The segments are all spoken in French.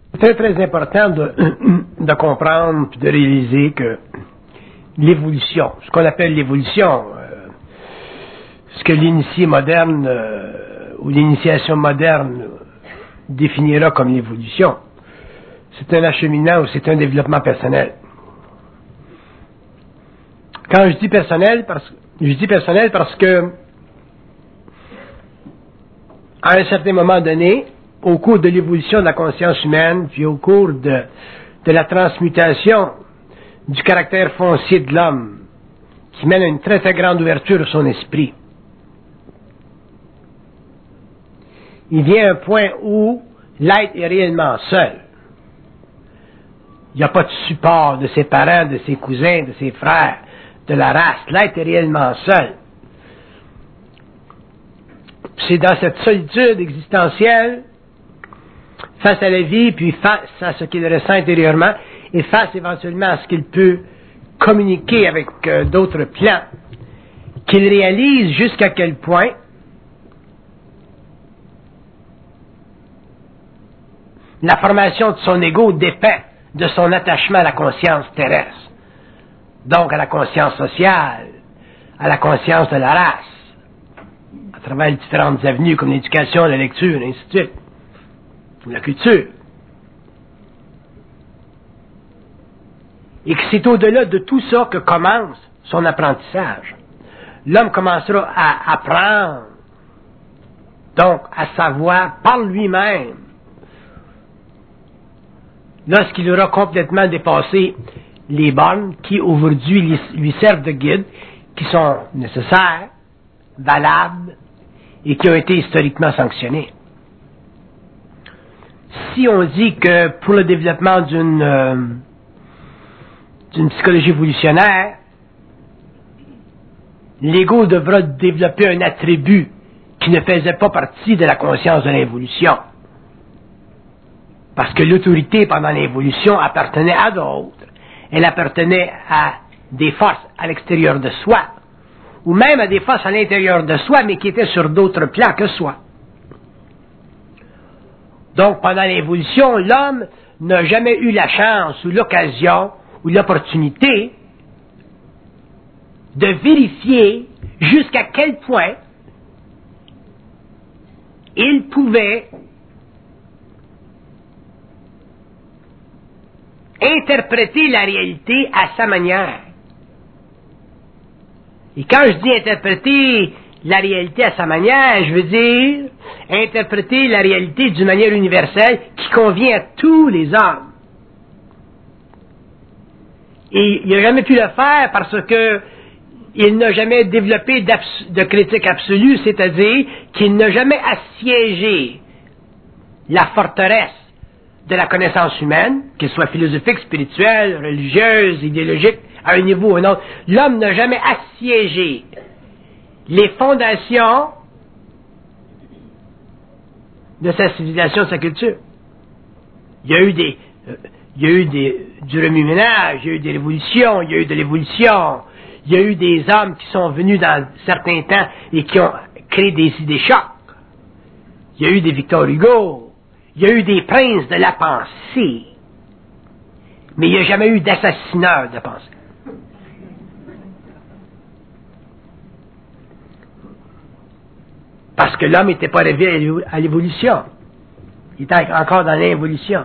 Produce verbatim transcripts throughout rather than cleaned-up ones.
C'est très très important de, de comprendre et de réaliser que l'évolution, ce qu'on appelle l'évolution, euh, ce que l'initié moderne euh, ou l'initiation moderne définira comme l'évolution, c'est un acheminement ou c'est un développement personnel. Quand je dis personnel, parce, je dis personnel parce que à un certain moment donné, au cours de l'évolution de la conscience humaine, puis au cours de, de la transmutation du caractère foncier de l'homme, qui mène à une très très grande ouverture de son esprit, il vient un point où l'être est réellement seul. Il n'y a pas de support de ses parents, de ses cousins, de ses frères, de la race. L'être est réellement seul. C'est dans cette solitude existentielle, face à la vie, puis face à ce qu'il ressent intérieurement, et face éventuellement à ce qu'il peut communiquer avec euh, d'autres plans, qu'il réalise jusqu'à quel point la formation de son ego dépend de son attachement à la conscience terrestre, donc à la conscience sociale, à la conscience de la race, à travers les différentes avenues comme l'éducation, la lecture, et ainsi de suite, ou la culture. Et que c'est au-delà de tout ça que commence son apprentissage. L'homme commencera à apprendre, donc à savoir par lui-même, lorsqu'il aura complètement dépassé les bornes qui aujourd'hui lui servent de guide, qui sont nécessaires, valables et qui ont été historiquement sanctionnées. Si on dit que pour le développement d'une euh, d'une psychologie évolutionnaire, l'ego devra développer un attribut qui ne faisait pas partie de la conscience de l'évolution. Parce que l'autorité pendant l'évolution appartenait à d'autres. Elle appartenait à des forces à l'extérieur de soi, ou même à des forces à l'intérieur de soi, mais qui étaient sur d'autres plans que soi. Donc, pendant l'évolution, l'homme n'a jamais eu la chance, ou l'occasion, ou l'opportunité de vérifier jusqu'à quel point il pouvait interpréter la réalité à sa manière. Et quand je dis interpréter la réalité à sa manière, je veux dire interpréter la réalité d'une manière universelle qui convient à tous les hommes. Et il n'a jamais pu le faire parce que il n'a jamais développé de critique absolue, c'est-à-dire qu'il n'a jamais assiégé la forteresse de la connaissance humaine, qu'elle soit philosophique, spirituelle, religieuse, idéologique, à un niveau ou un autre. L'homme n'a jamais assiégé les fondations de sa civilisation, de sa culture. Il y a eu des, euh, il y a eu des, du remue-ménage, il y a eu des révolutions, il y a eu de l'évolution, il y a eu des hommes qui sont venus dans certains temps et qui ont créé des idées chocs. Il y a eu des Victor Hugo. Il y a eu des princes de la pensée, mais il n'y a jamais eu d'assassineur de pensée. Parce que l'homme n'était pas arrivé à l'évolution. Il était encore dans l'involution.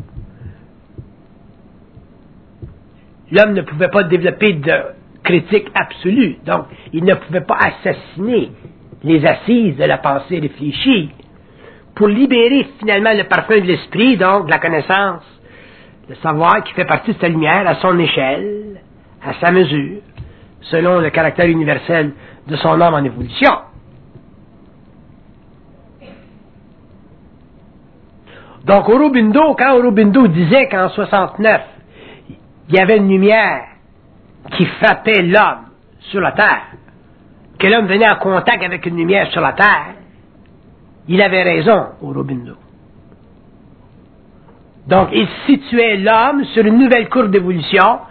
L'homme ne pouvait pas développer de critique absolue, donc il ne pouvait pas assassiner les assises de la pensée réfléchie, pour libérer finalement le parfum de l'esprit, donc de la connaissance, le savoir qui fait partie de sa lumière à son échelle, à sa mesure, selon le caractère universel de son âme en évolution. Donc Aurobindo, quand Aurobindo disait qu'en soixante-neuf, il y avait une lumière qui frappait l'homme sur la terre, que l'homme venait en contact avec une lumière sur la terre, il avait raison, Aurobindo. Donc, il situait l'homme sur une nouvelle courbe d'évolution,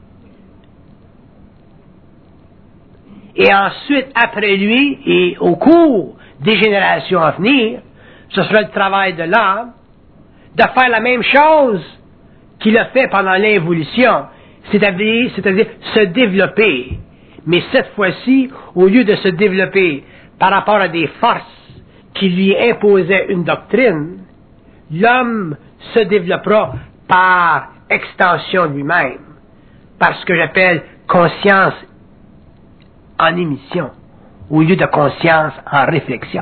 et ensuite, après lui, et au cours des générations à venir, ce sera le travail de l'homme de faire la même chose qu'il a fait pendant l'involution, c'est-à-dire, c'est-à-dire se développer. Mais cette fois-ci, au lieu de se développer par rapport à des forces qui lui imposaient une doctrine, l'homme se développera par extension lui-même, par ce que j'appelle conscience en émission, au lieu de conscience en réflexion.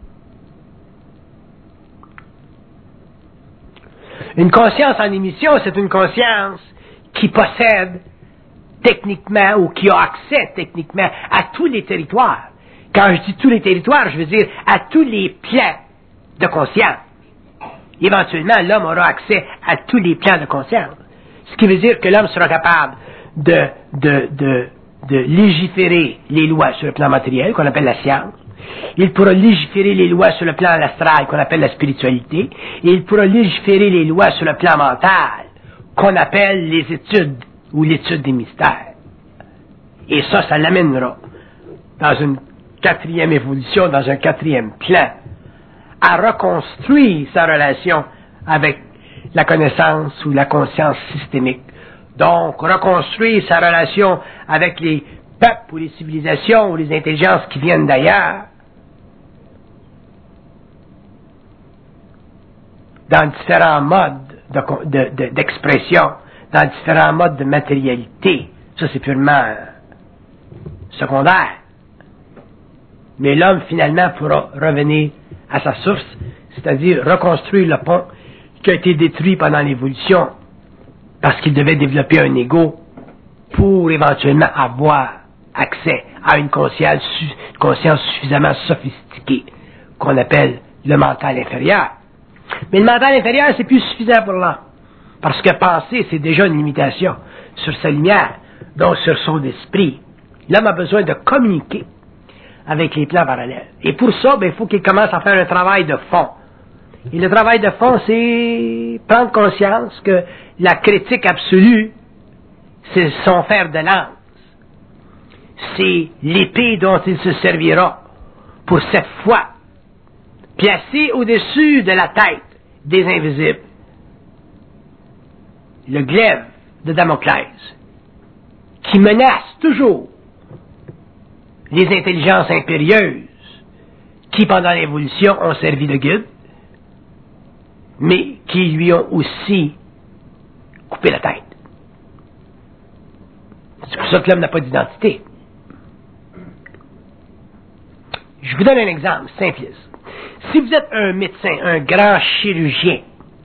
Une conscience en émission, c'est une conscience qui possède techniquement ou qui a accès techniquement à tous les territoires. Quand je dis tous les territoires, je veux dire à tous les plans de conscience. Éventuellement, l'homme aura accès à tous les plans de conscience. Ce qui veut dire que l'homme sera capable de, de, de, de légiférer les lois sur le plan matériel, qu'on appelle la science. Il pourra légiférer les lois sur le plan astral, qu'on appelle la spiritualité. Et il pourra légiférer les lois sur le plan mental, qu'on appelle les études ou l'étude des mystères. Et ça, ça l'amènera dans une quatrième évolution, dans un quatrième plan, à reconstruire sa relation avec la connaissance ou la conscience systémique. Donc, reconstruire sa relation avec les peuples ou les civilisations ou les intelligences qui viennent d'ailleurs, dans différents modes de, de, de, d'expression, dans différents modes de matérialité. Ça, c'est purement secondaire. Mais l'homme, finalement, pourra revenir à sa source, c'est-à-dire reconstruire le pont qui a été détruit pendant l'évolution, parce qu'il devait développer un ego pour éventuellement avoir accès à une conscience, une conscience suffisamment sophistiquée, qu'on appelle le mental inférieur. Mais le mental inférieur, c'est plus suffisant pour l'homme. Parce que penser, c'est déjà une limitation sur sa lumière, donc sur son esprit. L'homme a besoin de communiquer avec les plans parallèles. Et pour ça, ben, il faut qu'il commence à faire un travail de fond. Et le travail de fond, c'est prendre conscience que la critique absolue, c'est son fer de lance. C'est l'épée dont il se servira pour cette fois placer au-dessus de la tête des invisibles le glaive de Damoclès, qui menace toujours les intelligences impérieuses qui, pendant l'évolution, ont servi de guide, mais qui lui ont aussi coupé la tête. C'est pour ça que l'homme n'a pas d'identité. Je vous donne un exemple simpliste. Si vous êtes un médecin, un grand chirurgien,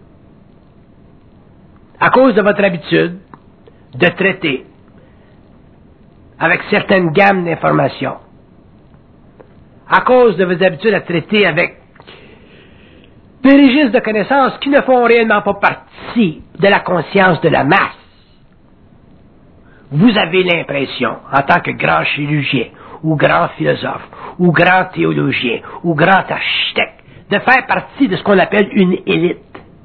à cause de votre habitude de traiter avec certaines gammes d'informations, à cause de vos habitudes à traiter avec des registres de connaissances qui ne font réellement pas partie de la conscience de la masse, vous avez l'impression, en tant que grand chirurgien, ou grand philosophe, ou grand théologien, ou grand architecte, de faire partie de ce qu'on appelle une élite.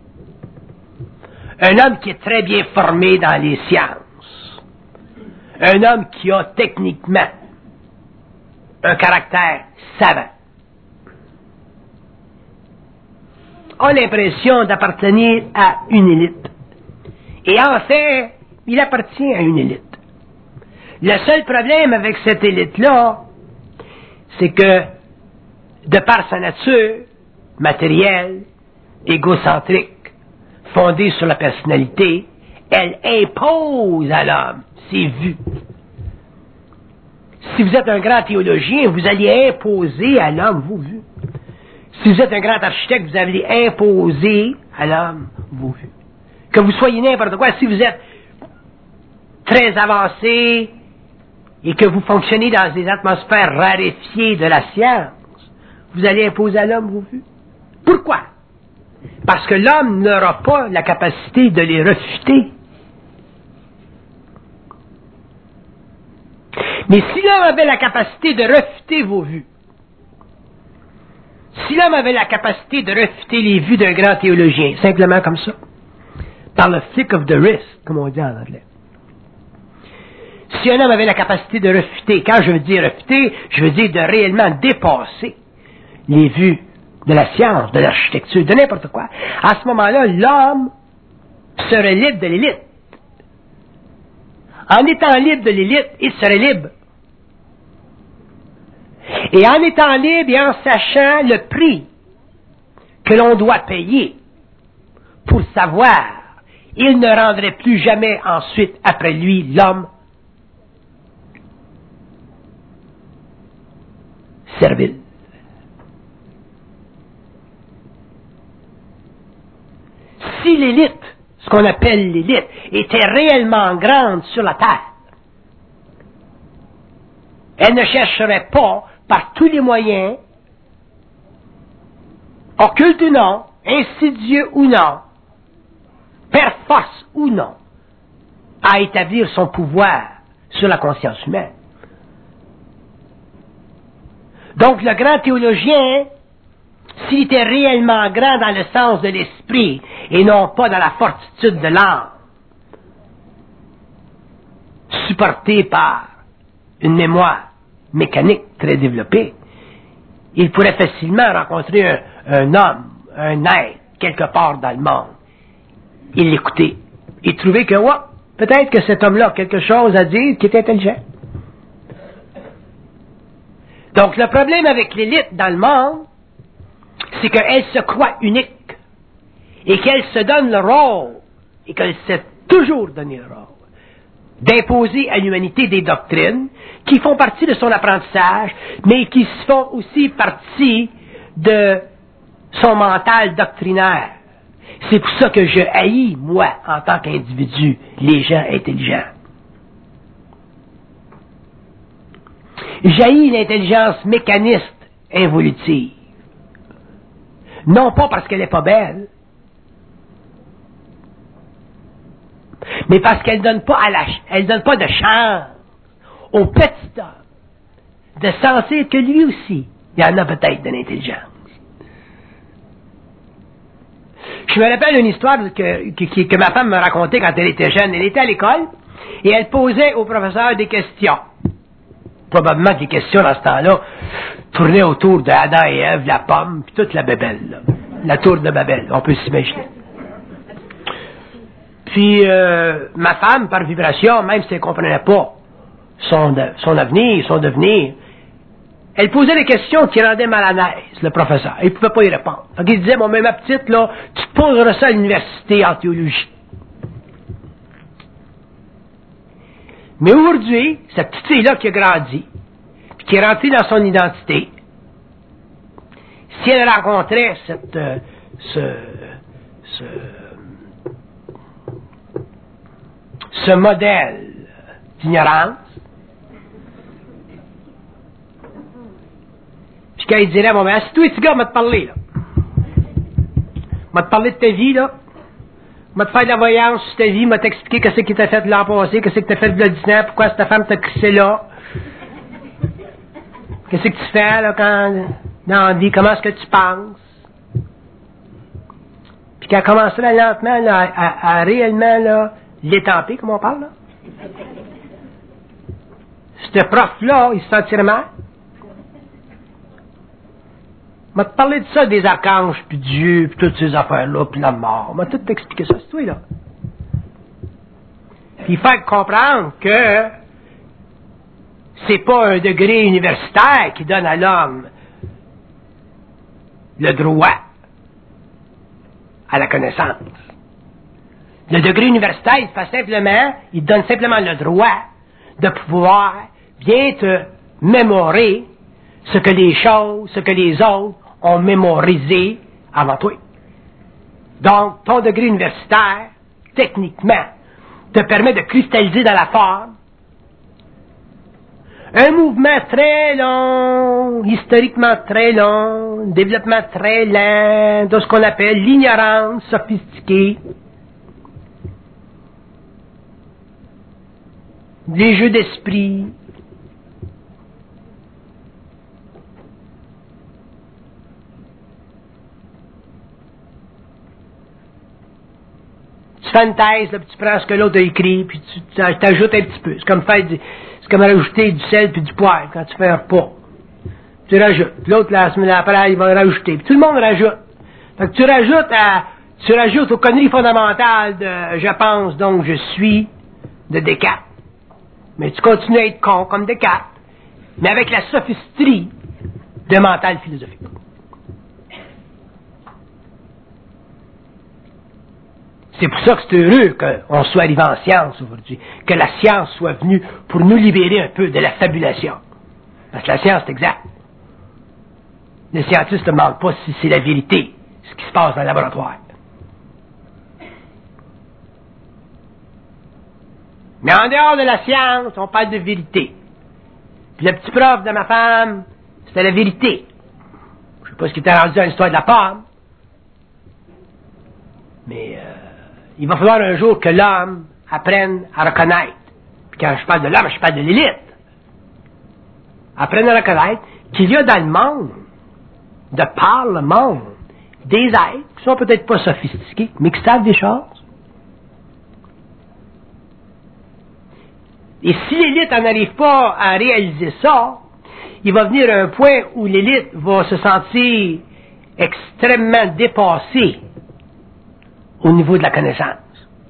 Un homme qui est très bien formé dans les sciences. Un homme qui a techniquement un caractère savant. A l'impression d'appartenir à une élite. Et en fait, il appartient à une élite. Le seul problème avec cette élite-là, c'est que, de par sa nature matérielle, égocentrique, fondée sur la personnalité, elle impose à l'homme ses vues. Si vous êtes un grand théologien, vous allez imposer à l'homme vos vues. Si vous êtes un grand architecte, vous allez imposer à l'homme vos vues. Que vous soyez n'importe quoi, si vous êtes très avancé et que vous fonctionnez dans des atmosphères raréfiées de la science, vous allez imposer à l'homme vos vues. Pourquoi? Parce que l'homme n'aura pas la capacité de les refuter. Mais si l'homme avait la capacité de refuter vos vues, si l'homme avait la capacité de refuter les vues d'un grand théologien, simplement comme ça, par le flick of the wrist, comme on dit en anglais, si un homme avait la capacité de refuter, quand je veux dire refuter, je veux dire de réellement dépasser les vues de la science, de l'architecture, de n'importe quoi. À ce moment-là, l'homme serait libre de l'élite. En étant libre de l'élite, il serait libre. Et en étant libre et en sachant le prix que l'on doit payer pour savoir, il ne rendrait plus jamais ensuite après lui l'homme servile. Si l'élite, ce qu'on appelle l'élite, était réellement grande sur la terre, elle ne chercherait pas, par tous les moyens, occultes ou non, insidieux ou non, per force ou non, à établir son pouvoir sur la conscience humaine. Donc le grand théologien, s'il était réellement grand dans le sens de l'esprit et non pas dans la fortitude de l'âme, supporté par une mémoire mécanique très développée, il pourrait facilement rencontrer un, un homme, un être, quelque part dans le monde, et l'écouter, et trouver que, ouais, peut-être que cet homme-là a quelque chose à dire qui est intelligent. Donc le problème avec l'élite dans le monde, c'est qu'elle se croit unique, et qu'elle se donne le rôle, et qu'elle s'est toujours donné le rôle, d'imposer à l'humanité des doctrines qui font partie de son apprentissage, mais qui font aussi partie de son mental doctrinaire. C'est pour ça que je haïs, moi, en tant qu'individu, les gens intelligents. J'haïs l'intelligence mécaniste involutive. Non pas parce qu'elle n'est pas belle, mais parce qu'elle donne pas à la, elle donne pas de chance au petit homme de sentir que lui aussi, il y en a peut-être de l'intelligence. Je me rappelle une histoire que, que, que ma femme me racontait quand elle était jeune. Elle était à l'école et elle posait au professeur des questions. Probablement que les questions dans ce temps-là tournaient autour de Adam et Ève, la pomme, puis toute la bébelle, là. La tour de Babel, on peut s'imaginer. Puis euh, ma femme, par vibration, même si elle ne comprenait pas son, son avenir, son devenir, elle posait des questions qui rendaient mal à l'aise le professeur. Il ne pouvait pas y répondre. Donc il disait, bon, mais ma petite, là, tu te poseras ça à l'université en théologie. Mais aujourd'hui, cette petite fille-là qui a grandi, puis qui est rentrée dans son identité, si elle rencontrait cette, euh, ce, ce, ce modèle d'ignorance, puis qu'elle dirait, bon, ben, assis-toi, petit gars, on va te parler, là. On va te parler de ta vie, là. On va te faire de la voyance sur ta vie, on va t'expliquer qu'est-ce qui t'a fait l'an passé, qu'est-ce que t'as fait de dix ans, pourquoi ta femme t'a crissé là. Qu'est-ce que tu fais, là, quand, dans la vie, comment est-ce que tu penses. Puis qu'elle commencerait lentement, là, à, à, à réellement, là, l'étamper, comme on parle, là. Ce prof-là, il se sentirait mal. On va te parler de ça, des archanges, puis Dieu, puis toutes ces affaires-là, puis la mort. On va tout t'expliquer ça, c'est toi, là. Puis faire comprendre que c'est pas un degré universitaire qui donne à l'homme le droit à la connaissance. Le degré universitaire, il fait simplement, il donne simplement le droit de pouvoir bien te mémorer ce que les choses, ce que les autres ont mémorisé avant toi. Donc, ton degré universitaire, techniquement, te permet de cristalliser dans la forme un mouvement très long, historiquement très long, développement très lent, de ce qu'on appelle l'ignorance sophistiquée, les jeux d'esprit, tu fais une thèse, là, puis tu prends ce que l'autre a écrit, puis tu t'ajoutes un petit peu. C'est comme faire du, c'est comme rajouter du sel puis du poivre quand tu fais un repas. tu rajoutes. L'autre, la semaine après, il va rajouter. Puis tout le monde rajoute. Fait que tu rajoutes à, tu rajoutes aux conneries fondamentales de je pense, donc je suis de Descartes. Mais tu continues à être con comme Descartes, mais avec la sophisterie de mental philosophique. C'est pour ça que c'est heureux qu'on soit arrivé en science aujourd'hui, que la science soit venue pour nous libérer un peu de la fabulation. Parce que la science, c'est exact. Les scientistes ne demandent pas si c'est la vérité, ce qui se passe dans le laboratoire. Mais en dehors de la science, on parle de vérité. Puis le petit prof de ma femme, c'était la vérité. Je ne sais pas ce qui était rendu dans l'histoire de la pomme, mais euh, il va falloir un jour que l'homme apprenne à reconnaître. Puis quand je parle de l'homme, je parle de l'élite. Apprenne à reconnaître qu'il y a dans le monde, de par le monde, des êtres qui sont peut-être pas sophistiqués, mais qui savent des choses. Et si l'élite n'en arrive pas à réaliser ça, il va venir un point où l'élite va se sentir extrêmement dépassée au niveau de la connaissance.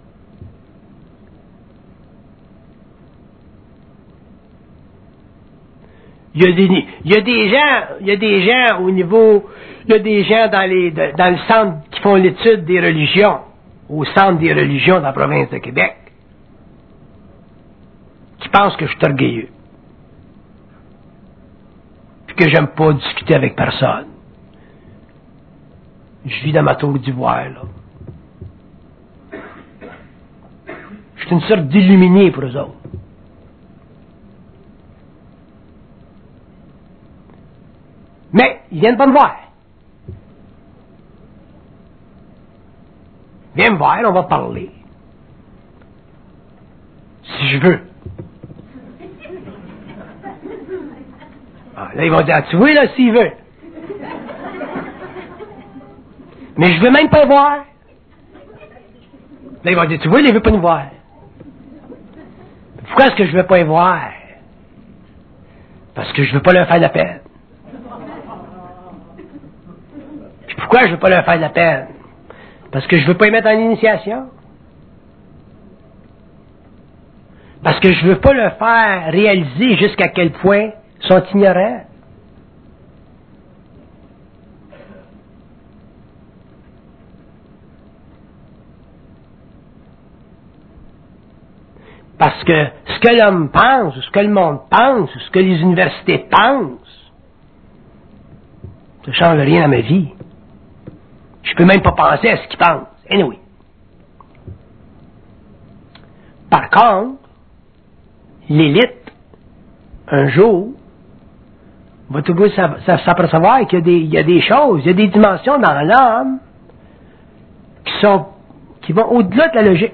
Il y a des, il y a des gens, il y a des gens au niveau, il y a des gens dans les, dans le centre qui font l'étude des religions, au centre des religions dans la province de Québec, qui pensent que je suis orgueilleux. Puis que j'aime pas discuter avec personne. Je vis dans ma tour d'ivoire, là. Je suis une sorte d'illuminé pour eux autres. Mais, ils viennent pas me voir. Viens me voir, on va parler. Si je veux. Ah, là, ils vont dire, ah, tu vois, là, s'il veut. Mais je veux même pas le voir. Là, ils vont dire, tu vois, il veut pas nous voir. Pourquoi est-ce que je veux pas les voir? Parce que je veux pas leur faire de la peine. Pourquoi je veux pas leur faire de la peine? Parce que je veux pas les mettre en initiation. Parce que je veux pas leur faire réaliser jusqu'à quel point ils sont ignorants. Parce que ce que l'homme pense, ou ce que le monde pense, ou ce que les universités pensent, ça ne change rien à ma vie. Je peux même pas penser à ce qu'ils pensent. Anyway. Par contre, l'élite, un jour, va tout goût s'apercevoir qu'il y a, des, il y a des choses, il y a des dimensions dans l'homme qui sont, qui vont au-delà de la logique.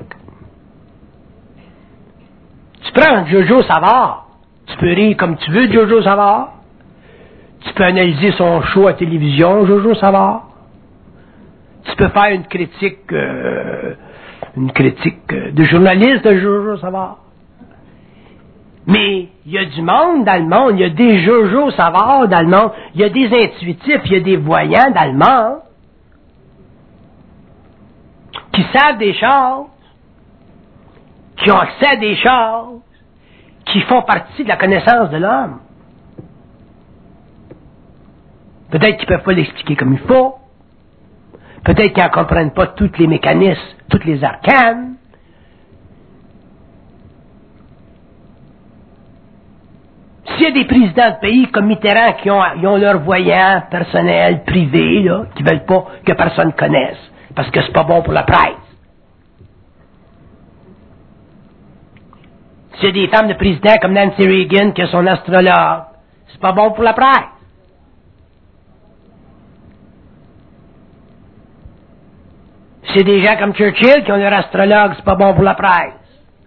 Tu prends Jojo Savard, tu peux rire comme tu veux de Jojo Savard, tu peux analyser son show à télévision, Jojo Savard, tu peux faire une critique, euh, une critique de journaliste de Jojo Savard. Mais il y a du monde dans le monde, il y a des Jojo Savard dans le monde, il y a des intuitifs, il y a des voyants dans le monde qui savent des choses, qui ont accès à des choses, qui font partie de la connaissance de l'homme. Peut-être qu'ils ne peuvent pas l'expliquer comme il faut. Peut-être qu'ils ne comprennent pas tous les mécanismes, toutes les arcanes. S'il y a des présidents de pays comme Mitterrand qui ont, ils ont leurs voyants personnels, privés, là, qui ne veulent pas que personne connaisse, parce que c'est pas bon pour la presse. S'il y a des femmes de présidents comme Nancy Reagan qui a son astrologue, c'est pas bon pour la presse. C'est des gens comme Churchill qui ont leur astrologue, c'est pas bon pour la presse.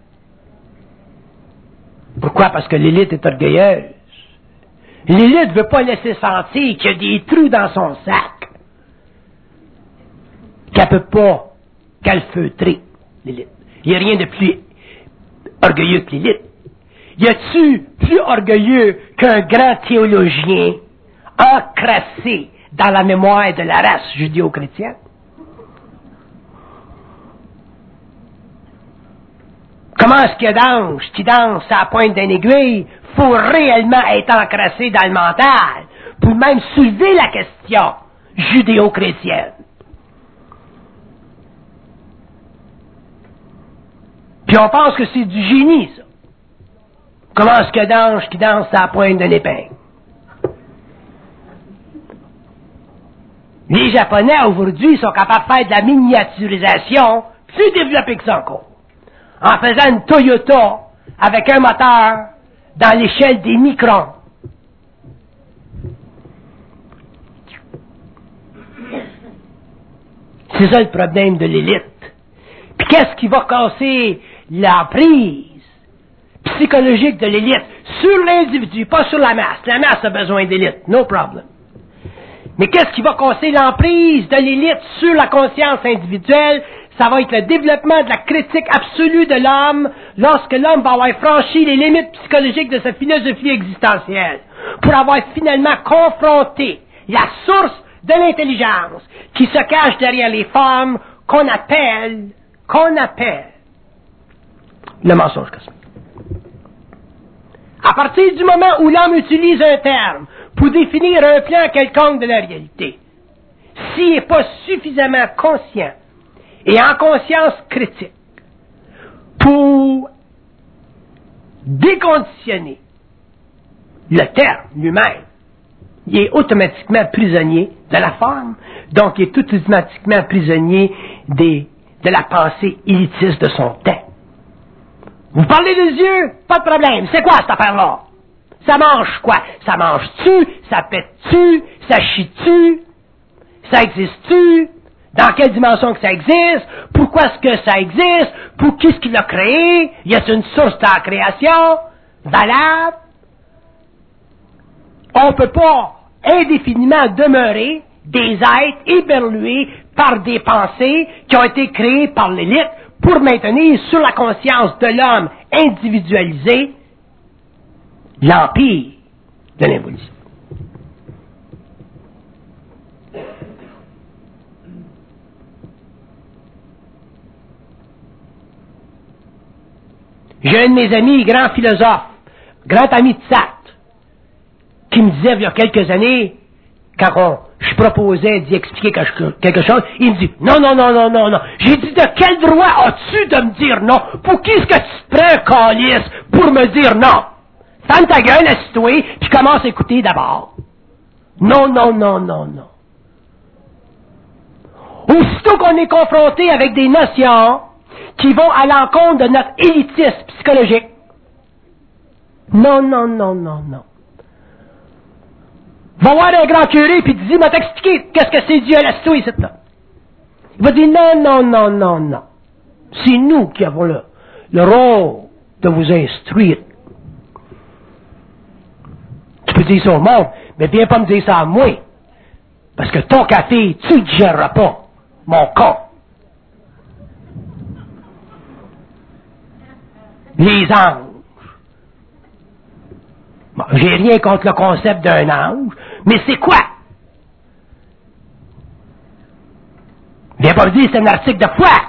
Pourquoi? Parce que l'élite est orgueilleuse. L'élite ne veut pas laisser sentir qu'il y a des trous dans son sac qu'elle ne peut pas calfeutrer, l'élite. Il n'y a rien de plus orgueilleux que l'élite. Y a-tu plus orgueilleux qu'un grand théologien encrassé dans la mémoire de la race judéo-chrétienne. Comment est-ce que d'ange qui danse à la pointe d'une aiguille faut réellement être encrassé dans le mental pour même soulever la question judéo-chrétienne? Puis on pense que c'est du génie, ça. Comment est-ce que d'ange qui danse à la pointe d'une épingle? Les Japonais, aujourd'hui, sont capables de faire de la miniaturisation plus développée que ça encore. En faisant une Toyota avec un moteur dans l'échelle des microns. C'est ça le problème de l'élite. Puis qu'est-ce qui va casser l'emprise psychologique de l'élite sur l'individu, pas sur la masse. La masse a besoin d'élite, no problem. Mais qu'est-ce qui va casser l'emprise de l'élite sur la conscience individuelle? Ça va être le développement de la critique absolue de l'homme lorsque l'homme va avoir franchi les limites psychologiques de sa philosophie existentielle pour avoir finalement confronté la source de l'intelligence qui se cache derrière les formes qu'on appelle, qu'on appelle le mensonge cosmique. À partir du moment où l'homme utilise un terme pour définir un plan quelconque de la réalité, s'il n'est pas suffisamment conscient et en conscience critique pour déconditionner le terme lui-même, il est automatiquement prisonnier de la forme, donc il est automatiquement prisonnier des, de la pensée élitiste de son temps. Vous parlez des yeux? Pas de problème. C'est quoi cette affaire-là? Ça mange quoi? Ça mange-tu? Ça pète-tu? Ça chie-tu? Ça existe-tu? Dans quelle dimension que ça existe? Pourquoi est-ce que ça existe? Pour qui est-ce qui l'a créé? Y a-t-il une source de la création? Valable? On ne peut pas indéfiniment demeurer des êtres éberlués par des pensées qui ont été créées par l'élite pour maintenir sur la conscience de l'homme individualisé l'empire de l'involution. J'ai un de mes amis, grand philosophe, grand ami de Sartre, qui me disait il y a quelques années, quand on, je proposais d'y expliquer quelque chose, il me dit, non, non, non, non, non, non. J'ai dit, de quel droit as-tu de me dire non? Pour qui est-ce que tu te prends, calice, pour me dire non? Ferme ta gueule, assis-toi, puis commence à écouter d'abord. Non, non, non, non, non. Aussitôt qu'on est confronté avec des notions qui vont à l'encontre de notre élitisme psychologique, non, non, non, non, non. Va voir un grand curé puis dis, m'a t'expliquer qu'est-ce que c'est Dieu, laisse-toi ici, là. Il va dire, non, non, non, non, non. C'est nous qui avons le, le rôle de vous instruire. Tu peux dire ça au monde, mais viens pas me dire ça à moi. Parce que ton café, tu ne digéreras pas, mon con. Les anges. Bon, j'ai rien contre le concept d'un ange, mais c'est quoi? Viens pas me dire que c'est un article de foi.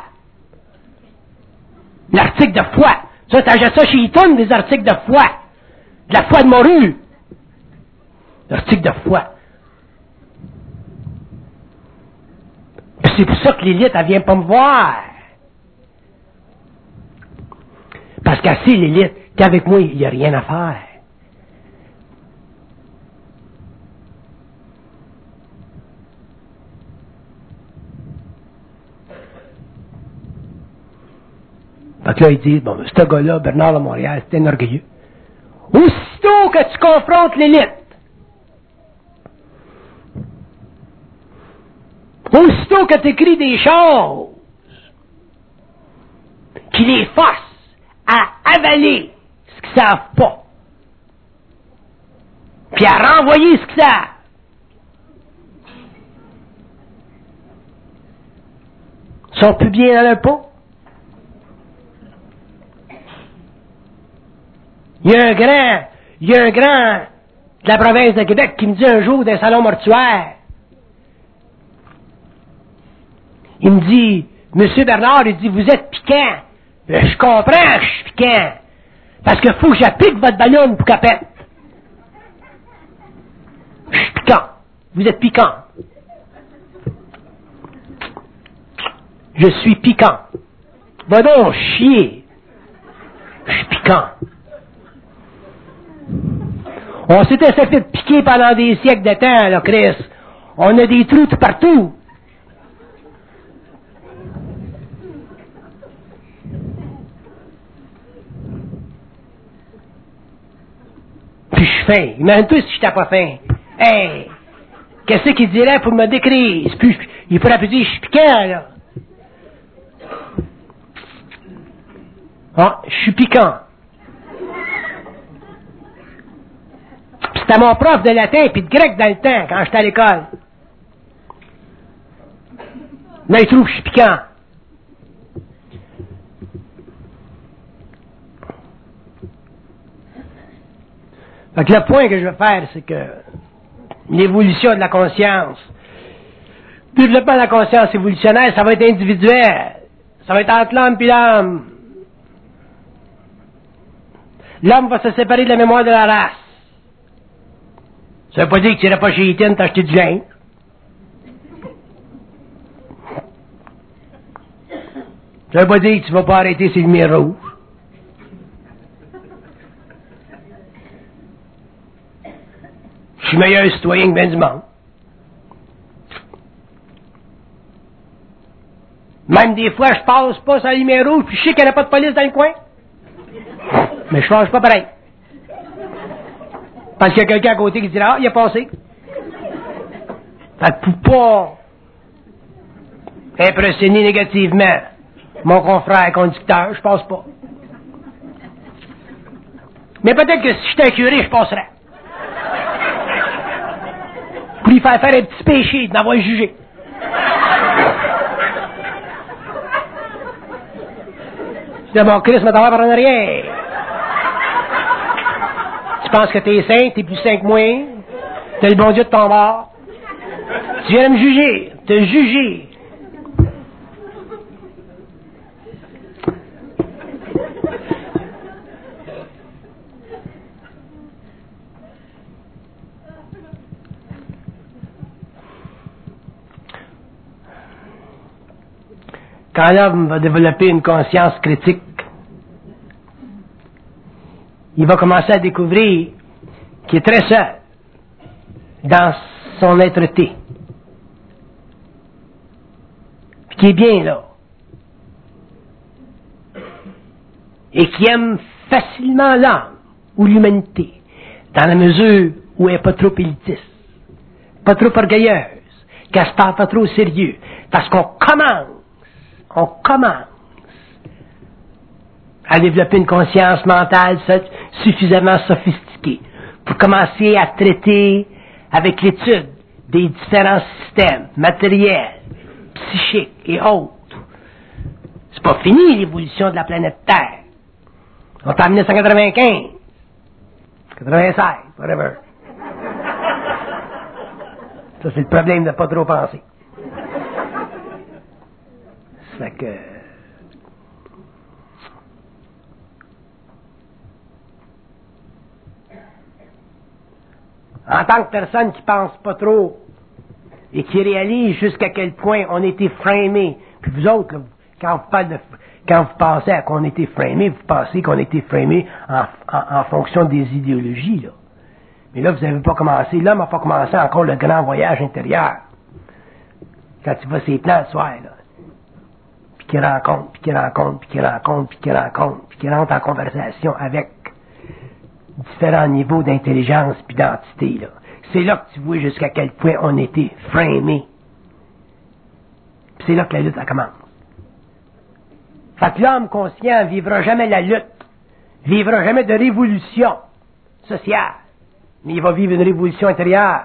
L'article de foi. Ça, t'achètes ça chez Eaton, des articles de foi. De la foi de morue. L'article de foi. C'est pour ça que l'élite, elle vient pas me voir. Parce qu'assez l'élite, t'es avec moi, il n'y a rien à faire. Fait que là, ils disent, bon, ce gars-là, Bernard de Montréal, c'est un orgueilleux. Aussitôt que tu confrontes l'élite, aussitôt que tu écris des choses qui les forcent à avaler ce qu'ils savent pas, puis à renvoyer ce qu'ils savent, ils sont plus bien dans leur peau. Il y a un grand, il y a un grand de la province de Québec qui me dit un jour d'un salon mortuaire, il me dit, Monsieur Bernard, il dit, vous êtes piquant. Je comprends que je suis piquant. Parce qu'il faut que j'applique votre ballonne pour qu'elle pète. Je suis piquant. Vous êtes piquant. Je suis piquant. Va donc chier. Je suis piquant. On s'était fait piquer pendant des siècles de temps, là, Chris. On a des trous tout partout. Puis je suis fin. Imagine-toi si j'étais pas fin. Hey! Qu'est-ce qu'il dirait pour me décrire? Plus, il pourrait plus dire, je suis piquant, là. Ah, je suis piquant. C'était mon prof de latin puis de grec dans le temps, quand j'étais à l'école. Là, il trouve que je suis piquant. Fait que le point que je veux faire, c'est que l'évolution de la conscience, le développement de la conscience évolutionnaire, ça va être individuel. Ça va être entre l'homme et l'homme. L'homme va se séparer de la mémoire de la race. Ça veut pas dire que tu n'irais pas chez Eaton t'acheter du linge. Ça veut pas dire que tu vas pas arrêter ces lumières rouges. Je suis meilleur citoyen que ben du monde. Même des fois, je passe pas sur la lumière rouge, puis je sais qu'il n'y a pas de police dans le coin. Mais je change pas pareil. Parce qu'il y a quelqu'un à côté qui dira, ah, il a passé. Fait que pour pas impressionner négativement mon confrère conducteur, je passe pas. Mais peut-être que si j'étais un curé, je passerais. Pour lui faire faire un petit péché de m'avoir jugé. Je dis, mon Christ, me t'avoir par en arrière. Tu penses que t'es saint, t'es plus saint que moi, t'as le bon Dieu de ton bord. Tu viens de me juger, te juger. Quand l'homme va développer une conscience critique, il va commencer à découvrir qu'il est très seul dans son être-té. Puis qu'il est bien là. Et qu'il aime facilement l'homme ou l'humanité, dans la mesure où elle n'est pas trop élitiste, pas trop orgueilleuse, qu'elle se parle pas trop au sérieux. Parce qu'on commence, on commence à développer une conscience mentale suffisamment sophistiquée pour commencer à traiter avec l'étude des différents systèmes matériels, psychiques et autres. C'est pas fini l'évolution de la planète Terre. On est en dix-neuf cent quatre-vingt-quinze, quatre-vingt-seize, whatever. Ça, c'est le problème de pas trop penser. Ça fait que en tant que personne qui pense pas trop et qui réalise jusqu'à quel point on a été framé, puis vous autres, là, quand vous parlez de, quand vous pensez à qu'on a été framé, vous pensez qu'on a été framé en, en, en fonction des idéologies, là. Mais là, vous n'avez pas commencé, l'homme n'a pas commencé encore le grand voyage intérieur. Quand tu vas ses plans le soir, là. Puis qu'il rencontre, puis qu'il rencontre, puis qu'il rencontre, puis qu'il rencontre, puis qu'il rentre en conversation avec différents niveaux d'intelligence et d'identité, là. C'est là que tu vois jusqu'à quel point on était framé. Puis c'est là que la lutte, elle commence. Fait que l'homme conscient vivra jamais la lutte, vivra jamais de révolution sociale, mais il va vivre une révolution intérieure.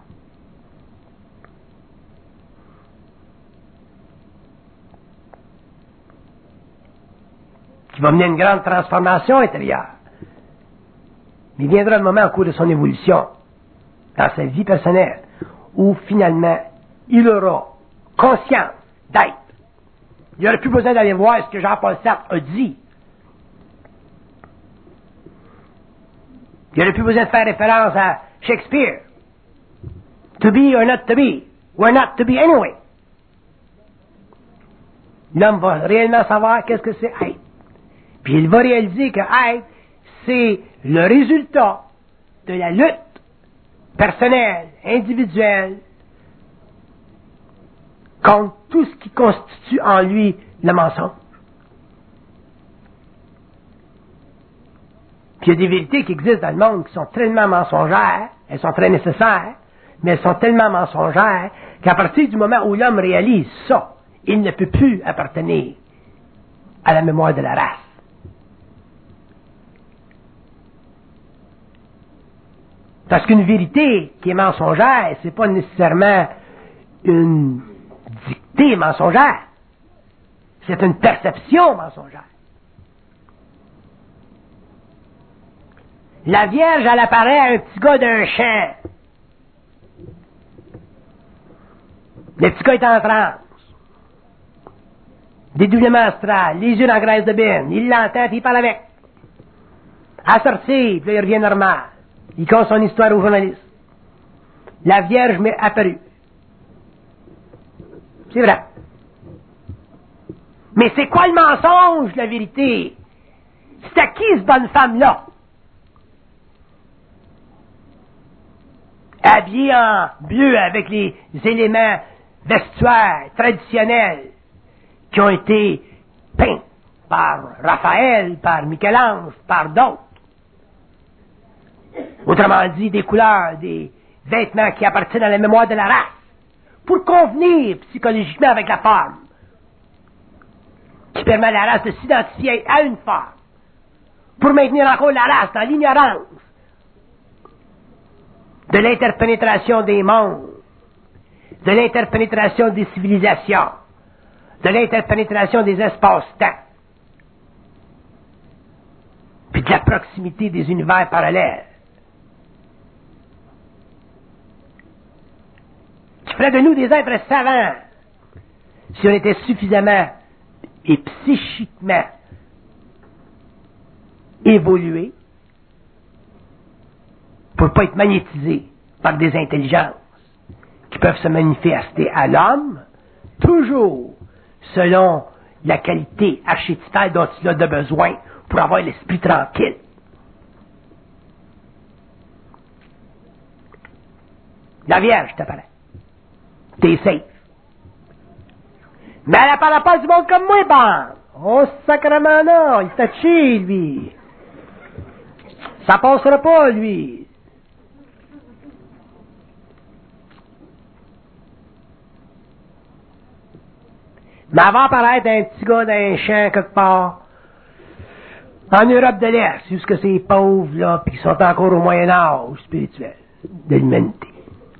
Qui va mener une grande transformation intérieure. Mais il viendra le moment au cours de son évolution dans sa vie personnelle, où finalement, il aura conscience d'être. Il n'aurait plus besoin d'aller voir ce que Jean-Paul Sartre a dit. Il n'aurait plus besoin de faire référence à Shakespeare. To be or not to be. We're not to be anyway. L'homme va réellement savoir qu'est-ce que c'est être. Puis il va réaliser que être, c'est le résultat de la lutte personnelle, individuelle, contre tout ce qui constitue en lui le mensonge. Puis il y a des vérités qui existent dans le monde qui sont tellement mensongères, elles sont très nécessaires, mais elles sont tellement mensongères qu'à partir du moment où l'homme réalise ça, il ne peut plus appartenir à la mémoire de la race. Parce qu'une vérité qui est mensongère, c'est pas nécessairement une dictée mensongère. C'est une perception mensongère. La Vierge, elle apparaît à un petit gars d'un champ. Le petit gars est en transe. Dédoublement astral, les yeux dans la graisse de bine. Il l'entend, puis il parle avec. À sortir, puis là, il revient normal. Il compte son histoire aux journalistes. La Vierge m'est apparue. C'est vrai. Mais c'est quoi le mensonge, la vérité? C'est à qui cette bonne femme-là? Habillée en bleu avec les éléments vestuaires traditionnels qui ont été peints par Raphaël, par Michel-Ange, par d'autres. Autrement dit, des couleurs, des vêtements qui appartiennent à la mémoire de la race, pour convenir psychologiquement avec la forme, qui permet à la race de s'identifier à une forme, pour maintenir encore la race dans l'ignorance de l'interpénétration des mondes, de l'interpénétration des civilisations, de l'interpénétration des espaces-temps, puis de la proximité des univers parallèles. Qui ferait de nous des êtres savants si on était suffisamment et psychiquement évolués pour ne pas être magnétisés par des intelligences qui peuvent se manifester à l'homme, toujours selon la qualité archétypale dont il a de besoin pour avoir l'esprit tranquille. La Vierge t'apparaît. T'es safe. Mais elle n'apparaît pas du monde comme moi, bon. Oh, sacrement non, il t'a chié, lui. Ça passera pas, lui. Mais elle va apparaître un petit gars d'un champ quelque part, en Europe de l'Est, jusqu'à ces pauvres, là, puis qui sont encore au Moyen-Âge spirituel de l'humanité.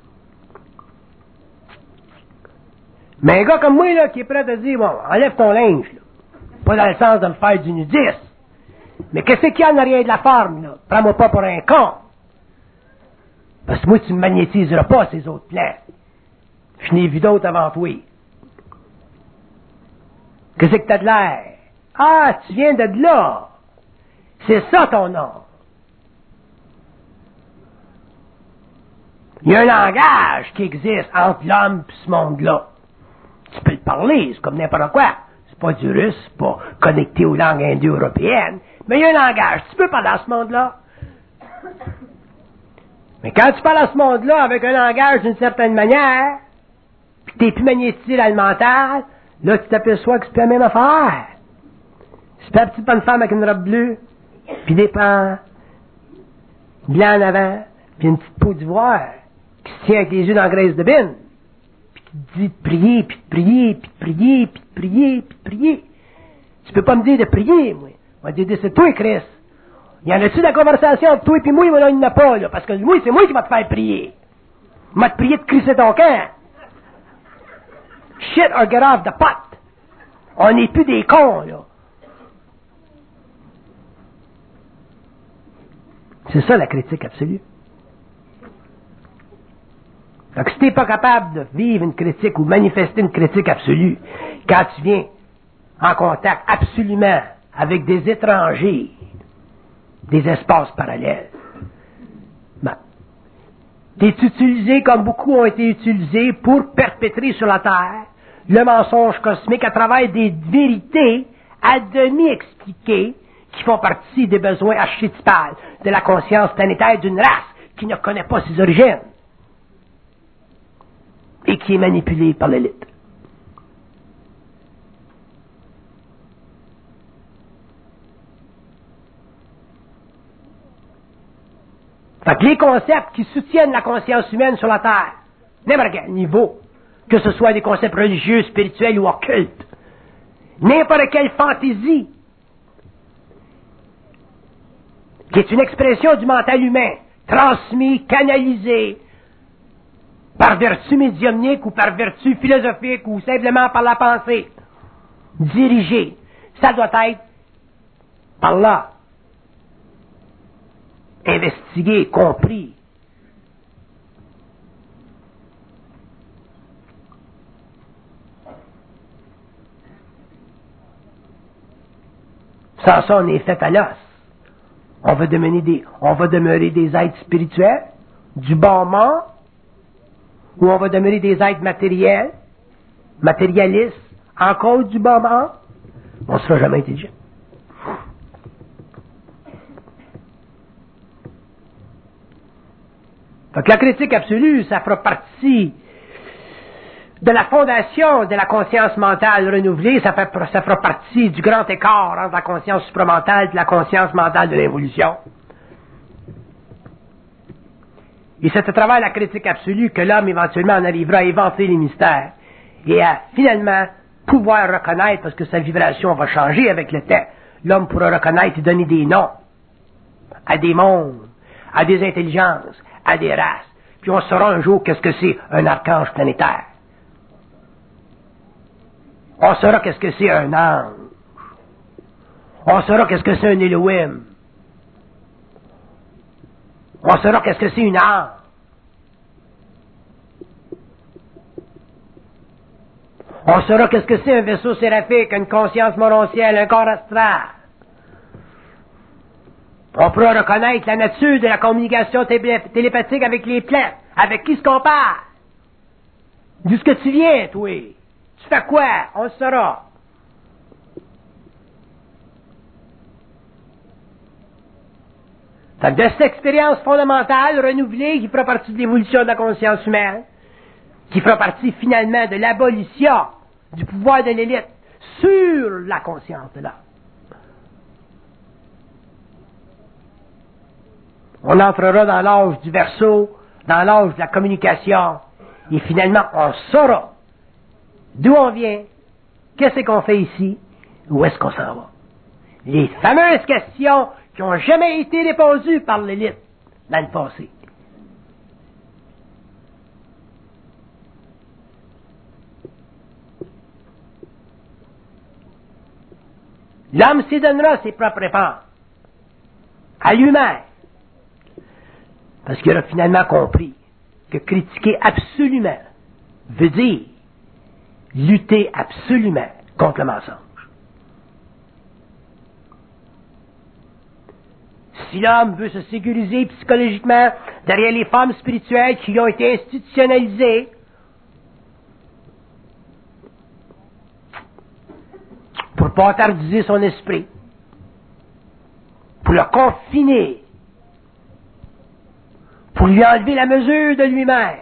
Mais un gars comme moi, là, qui est prêt à dire, bon, enlève ton linge, là. Pas dans le sens de me faire du nudisme. Mais qu'est-ce qu'il y a en arrière de la forme, là? Prends-moi pas pour un con. Parce que moi, tu me magnétiseras pas ces autres plans. Je n'ai vu d'autres avant toi. Qu'est-ce que t'as de l'air? Ah, tu viens de là. C'est ça ton nom. Il y a un langage qui existe entre l'homme et ce monde-là. Tu peux le parler, c'est comme n'importe quoi. C'est pas du russe, c'est pas connecté aux langues indo-européennes, mais il y a un langage. Tu peux parler à ce monde-là. Mais quand tu parles à ce monde-là avec un langage d'une certaine manière, puis que t'es plus magnétisé dans le mental, là, tu t'aperçois que c'est pas la même affaire. C'est pas la petite bonne femme avec une robe bleue, puis des pans blancs en avant, puis une petite peau d'ivoire, qui se tient avec les yeux dans la graisse de bine, puis qui te dit de prier, puis de prier, puis de prier, puis de prier, puis de prier. Tu peux pas me dire de prier, moi. On va te dire, c'est toi, Chris. Y en a-tu de la conversation entre toi et moi, mais là, il n'y en a pas, là, parce que moi, c'est moi qui va te faire prier. Il va te prier de crisser ton camp. Shit or get off the pot. On n'est plus des cons, là. C'est ça la critique absolue. Donc, si tu n'es pas capable de vivre une critique ou manifester une critique absolue, quand tu viens en contact absolument avec des étrangers, des espaces parallèles, ben, tu es utilisé comme beaucoup ont été utilisés pour perpétrer sur la Terre le mensonge cosmique à travers des vérités à demi expliquées qui font partie des besoins archétypales de la conscience planétaire d'une race qui ne connaît pas ses origines et qui est manipulée par l'élite. Fait que les concepts qui soutiennent la conscience humaine sur la Terre, n'importe quel niveau, que ce soit des concepts religieux, spirituels ou occultes, n'importe quelle fantaisie, qui est une expression du mental humain, transmis, canalisé, par vertu médiumnique ou par vertu philosophique ou simplement par la pensée, dirigé, ça doit être par là, investigué, compris. Sans ça, on est fait à l'os. On va demeurer des, on va demeurer des êtres spirituels, du bon monde, ou on va demeurer des êtres matériels, matérialistes, encore du bon monde, on ne sera jamais intelligent. Donc la critique absolue, ça fera partie de la fondation de la conscience mentale renouvelée, ça, fait, ça fera partie du grand écart entre la conscience supramentale et la conscience mentale de l'évolution. Et c'est à travers la critique absolue que l'homme éventuellement en arrivera à éventer les mystères et à finalement pouvoir reconnaître, parce que sa vibration va changer avec le temps, l'homme pourra reconnaître et donner des noms à des mondes, à des intelligences, à des races. Puis on saura un jour qu'est-ce que c'est un archange planétaire. On saura qu'est-ce que c'est un ange. On saura qu'est-ce que c'est un Elohim. On saura qu'est-ce que c'est une âme. On saura qu'est-ce que c'est un vaisseau séraphique, une conscience morontielle, un corps astral. On pourra reconnaître la nature de la communication télépathique avec les plantes. Avec qui se compare? D'où est-ce que tu viens, toi? Tu fais quoi? On le saura. Donc, de cette expérience fondamentale, renouvelée, qui fera partie de l'évolution de la conscience humaine, qui fera partie finalement de l'abolition du pouvoir de l'élite sur la conscience de l'homme. On entrera dans l'âge du Verseau, dans l'âge de la communication, et finalement, on saura d'où on vient, qu'est-ce qu'on fait ici, où est-ce qu'on s'en va. Les fameuses questions qui n'ont jamais été répondues par l'élite dans le passé. L'homme s'y donnera ses propres réponses à lui-même, parce qu'il aura finalement compris que critiquer absolument veut dire lutter absolument contre le mensonge. Si l'homme veut se sécuriser psychologiquement derrière les formes spirituelles qui ont été institutionnalisées, pour pas attardiser son esprit, pour le confiner, pour lui enlever la mesure de lui-même,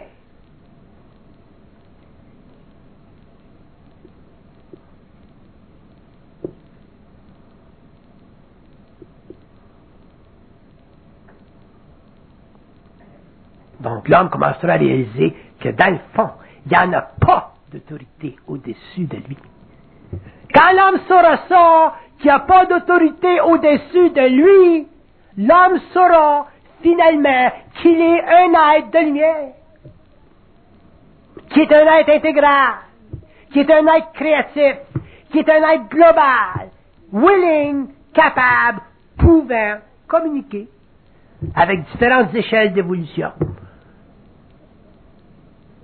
donc l'homme commencera à réaliser que dans le fond, il n'y en a pas d'autorité au-dessus de lui. Quand l'homme saura ça, qu'il n'y a pas d'autorité au-dessus de lui, l'homme saura finalement qu'il est un être de lumière, qui est un être intégral, qui est un être créatif, qui est un être global, willing, capable, pouvant communiquer avec différentes échelles d'évolution.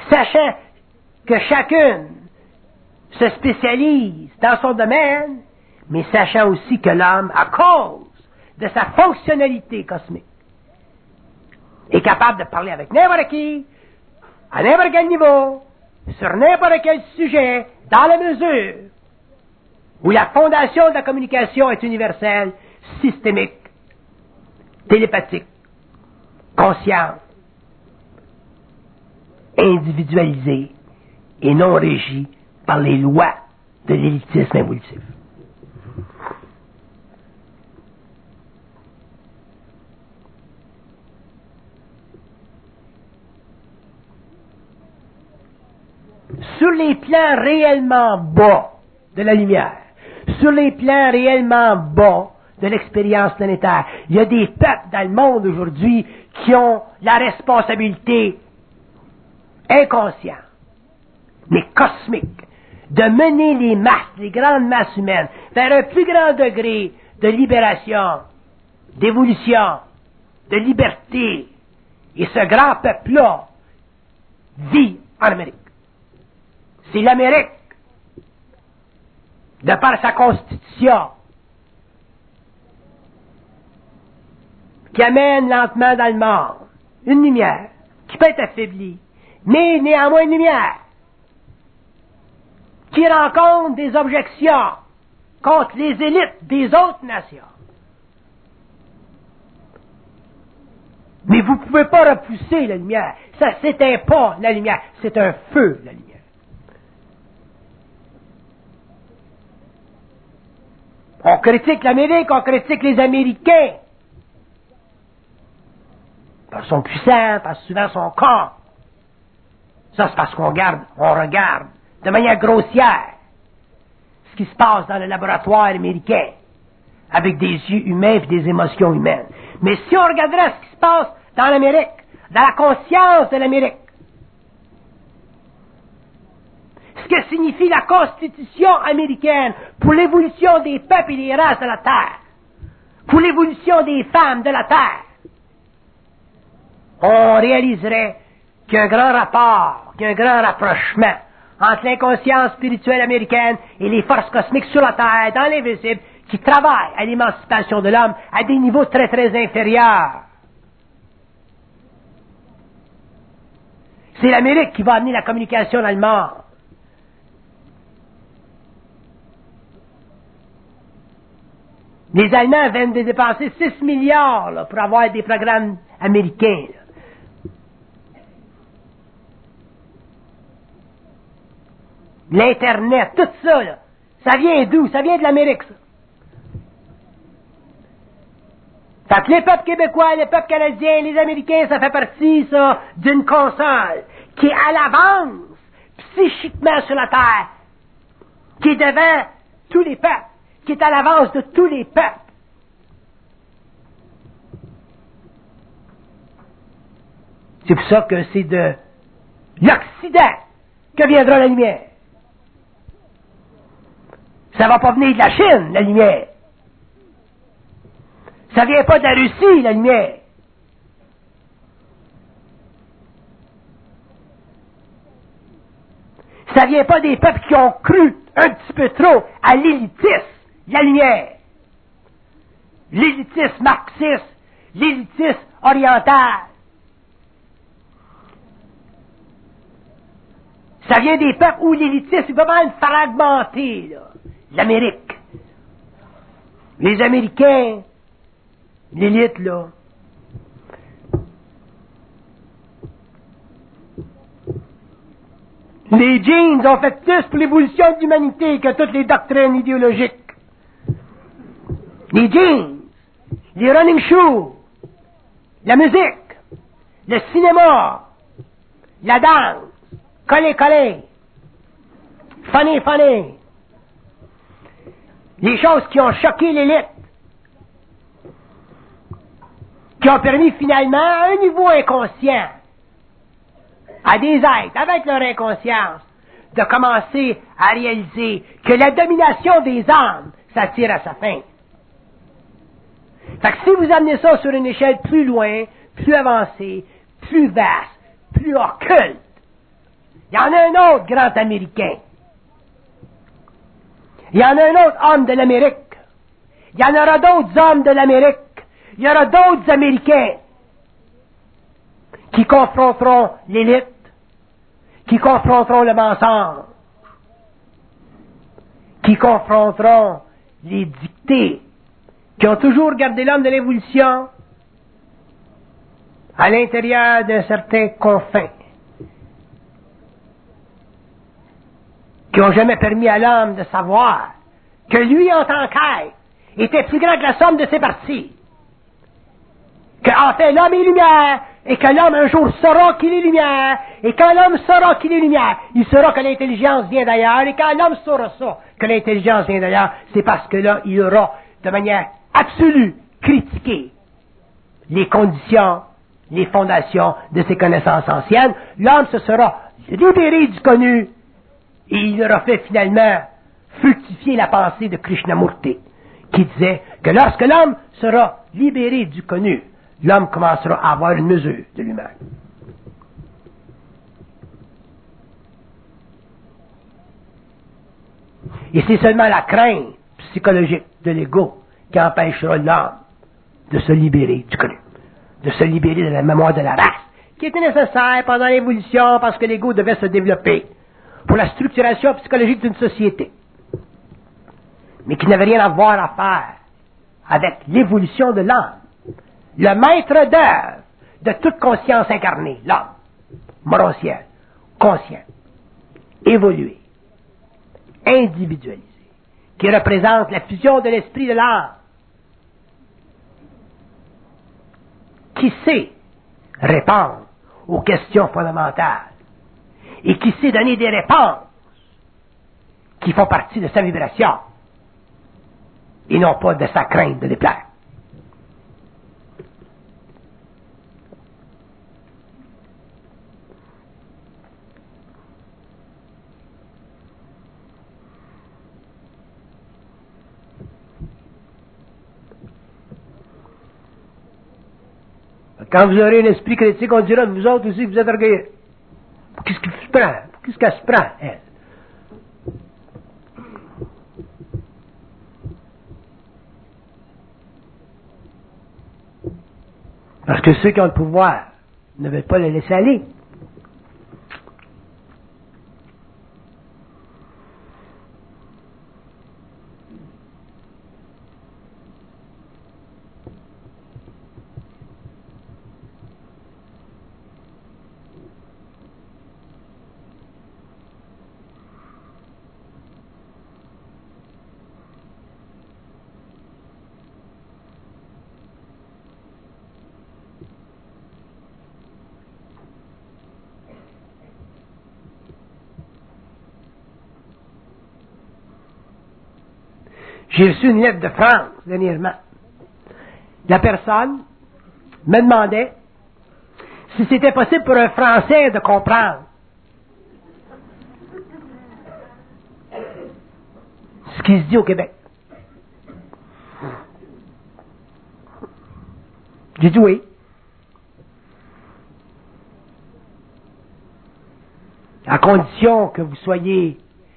sachant que chacune se spécialise dans son domaine, mais sachant aussi que l'homme, à cause de sa fonctionnalité cosmique, est capable de parler avec n'importe qui, à n'importe quel niveau, sur n'importe quel sujet, dans la mesure où la fondation de la communication est universelle, systémique, télépathique, consciente, individualisée et non régie par les lois de l'élitisme évolutif. Sur les plans réellement bas de la lumière, sur les plans réellement bas de l'expérience planétaire, il y a des peuples dans le monde aujourd'hui qui ont la responsabilité inconsciente, mais cosmique, de mener les masses, les grandes masses humaines, vers un plus grand degré de libération, d'évolution, de liberté. Et ce grand peuple-là vit en Amérique. C'est l'Amérique, de par sa constitution, qui amène lentement dans le monde une lumière qui peut être affaiblie, mais néanmoins une lumière qui rencontre des objections contre les élites des autres nations. Mais vous ne pouvez pas repousser la lumière. Ça, c'est un pas, la lumière. C'est un feu, la lumière. On critique l'Amérique, on critique les Américains. Parce qu'ils sont puissants, parce que souvent sont cons. Ça, c'est parce qu'on regarde, on regarde de manière grossière ce qui se passe dans le laboratoire américain, avec des yeux humains et des émotions humaines. Mais si on regarderait ce qui se passe dans l'Amérique, dans la conscience de l'Amérique, ce que signifie la Constitution américaine pour l'évolution des peuples et des races de la Terre, pour l'évolution des femmes de la Terre, on réaliserait qu'il y a un grand rapport, qu'il y a un grand rapprochement entre l'inconscience spirituelle américaine et les forces cosmiques sur la Terre, dans l'invisible, qui travaillent à l'émancipation de l'homme à des niveaux très très inférieurs. C'est l'Amérique qui va amener la communication dans le monde. Les Allemands viennent de dépenser six milliards là, pour avoir des programmes américains. Là. L'Internet, tout ça, là, ça vient d'où? Ça vient de l'Amérique, ça. Fait que les peuples québécois, les peuples canadiens, les Américains, ça fait partie, ça, d'une console qui est à l'avance, psychiquement sur la Terre, qui est devant tous les peuples, qui est à l'avance de tous les peuples. C'est pour ça que c'est de l'Occident que viendra la lumière. Ça va pas venir de la Chine, la lumière. Ça vient pas de la Russie, la lumière. Ça vient pas des peuples qui ont cru un petit peu trop à l'élitisme, la lumière. L'élitisme marxiste, l'élitisme oriental. Ça vient des peuples où l'élitisme est pas mal fragmenté, là. L'Amérique. Les Américains, l'élite, là. Les jeans ont fait plus pour l'évolution de l'humanité que toutes les doctrines idéologiques. Les jeans, les running shoes, la musique, le cinéma, la danse, coller, coller, funny, funny. Les choses qui ont choqué l'élite, qui ont permis finalement, à un niveau inconscient, à des êtres, avec leur inconscience, de commencer à réaliser que la domination des âmes, ça tire à sa fin. Fait que si vous amenez ça sur une échelle plus loin, plus avancée, plus vaste, plus occulte, Il y en a un autre grand Américain. Il y en a un autre homme de l'Amérique. Il y en aura d'autres hommes de l'Amérique. Il y aura d'autres Américains qui confronteront l'élite, qui confronteront le mensonge, qui confronteront les dictées, qui ont toujours gardé l'homme de l'évolution à l'intérieur d'un certain confin, qui n'ont jamais permis à l'homme de savoir que lui, en tant qu'être, était plus grand que la somme de ses parties. Qu'en fait, l'homme est lumière, et que l'homme un jour saura qu'il est lumière, et quand l'homme saura qu'il est lumière, il saura que l'intelligence vient d'ailleurs, et quand l'homme saura ça, que l'intelligence vient d'ailleurs, c'est parce que là, il aura, de manière absolue, critiqué les conditions, les fondations de ses connaissances anciennes. L'homme se sera libéré du connu, et il aura fait finalement fructifier la pensée de Krishnamurti, qui disait que lorsque l'homme sera libéré du connu, l'homme commencera à avoir une mesure de lui-même. Et c'est seulement la crainte psychologique de l'ego qui empêchera l'homme de se libérer du connu, de se libérer de la mémoire de la race, qui était nécessaire pendant l'évolution parce que l'ego devait se développer pour la structuration psychologique d'une société, mais qui n'avait rien à voir à faire avec l'évolution de l'homme. Le maître d'œuvre de toute conscience incarnée, l'homme, morontiel, conscient, évolué, individualisé, qui représente la fusion de l'esprit de l'âme, qui sait répondre aux questions fondamentales et qui sait donner des réponses qui font partie de sa vibration et non pas de sa crainte de déplaire. Quand vous aurez un esprit critique, on dira de vous autres aussi que vous êtes orgueilleux. Qu'est-ce qu'elle se prend? Qu'est-ce qu'elle se prend, elle? Parce que ceux qui ont le pouvoir ne veulent pas le laisser aller. J'ai reçu une lettre de France, dernièrement. La personne me demandait si c'était possible pour un Français de comprendre ce qui se dit au Québec. J'ai dit oui. À condition que vous soyez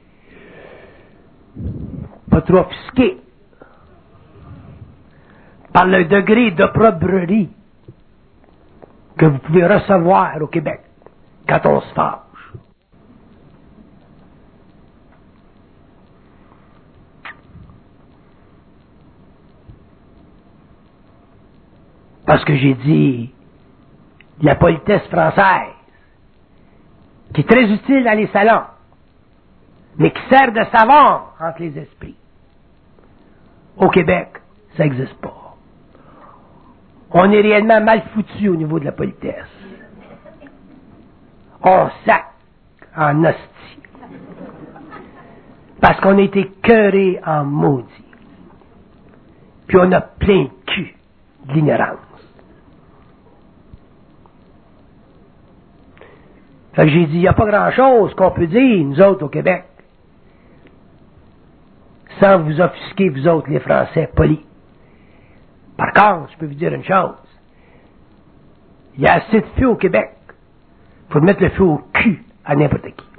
pas trop offusqué par le degré d'opprobrierie que vous pouvez recevoir au Québec quand on se fâche. Parce que j'ai dit la politesse française, qui est très utile dans les salons, mais qui sert de savon entre les esprits. Au Québec, ça n'existe pas. On est réellement mal foutu au niveau de la politesse. On sac en hostie. Parce qu'on a été cœuré en maudit. Puis on a plein de cul de l'ignorance. Fait que j'ai dit, il n'y a pas grand-chose qu'on peut dire, nous autres, au Québec, sans vous offusquer, vous autres, les Français polis. Par contre, je peux vous dire une chose. Il y a assez de feu au Québec. Il faut mettre le feu au cul à n'importe qui.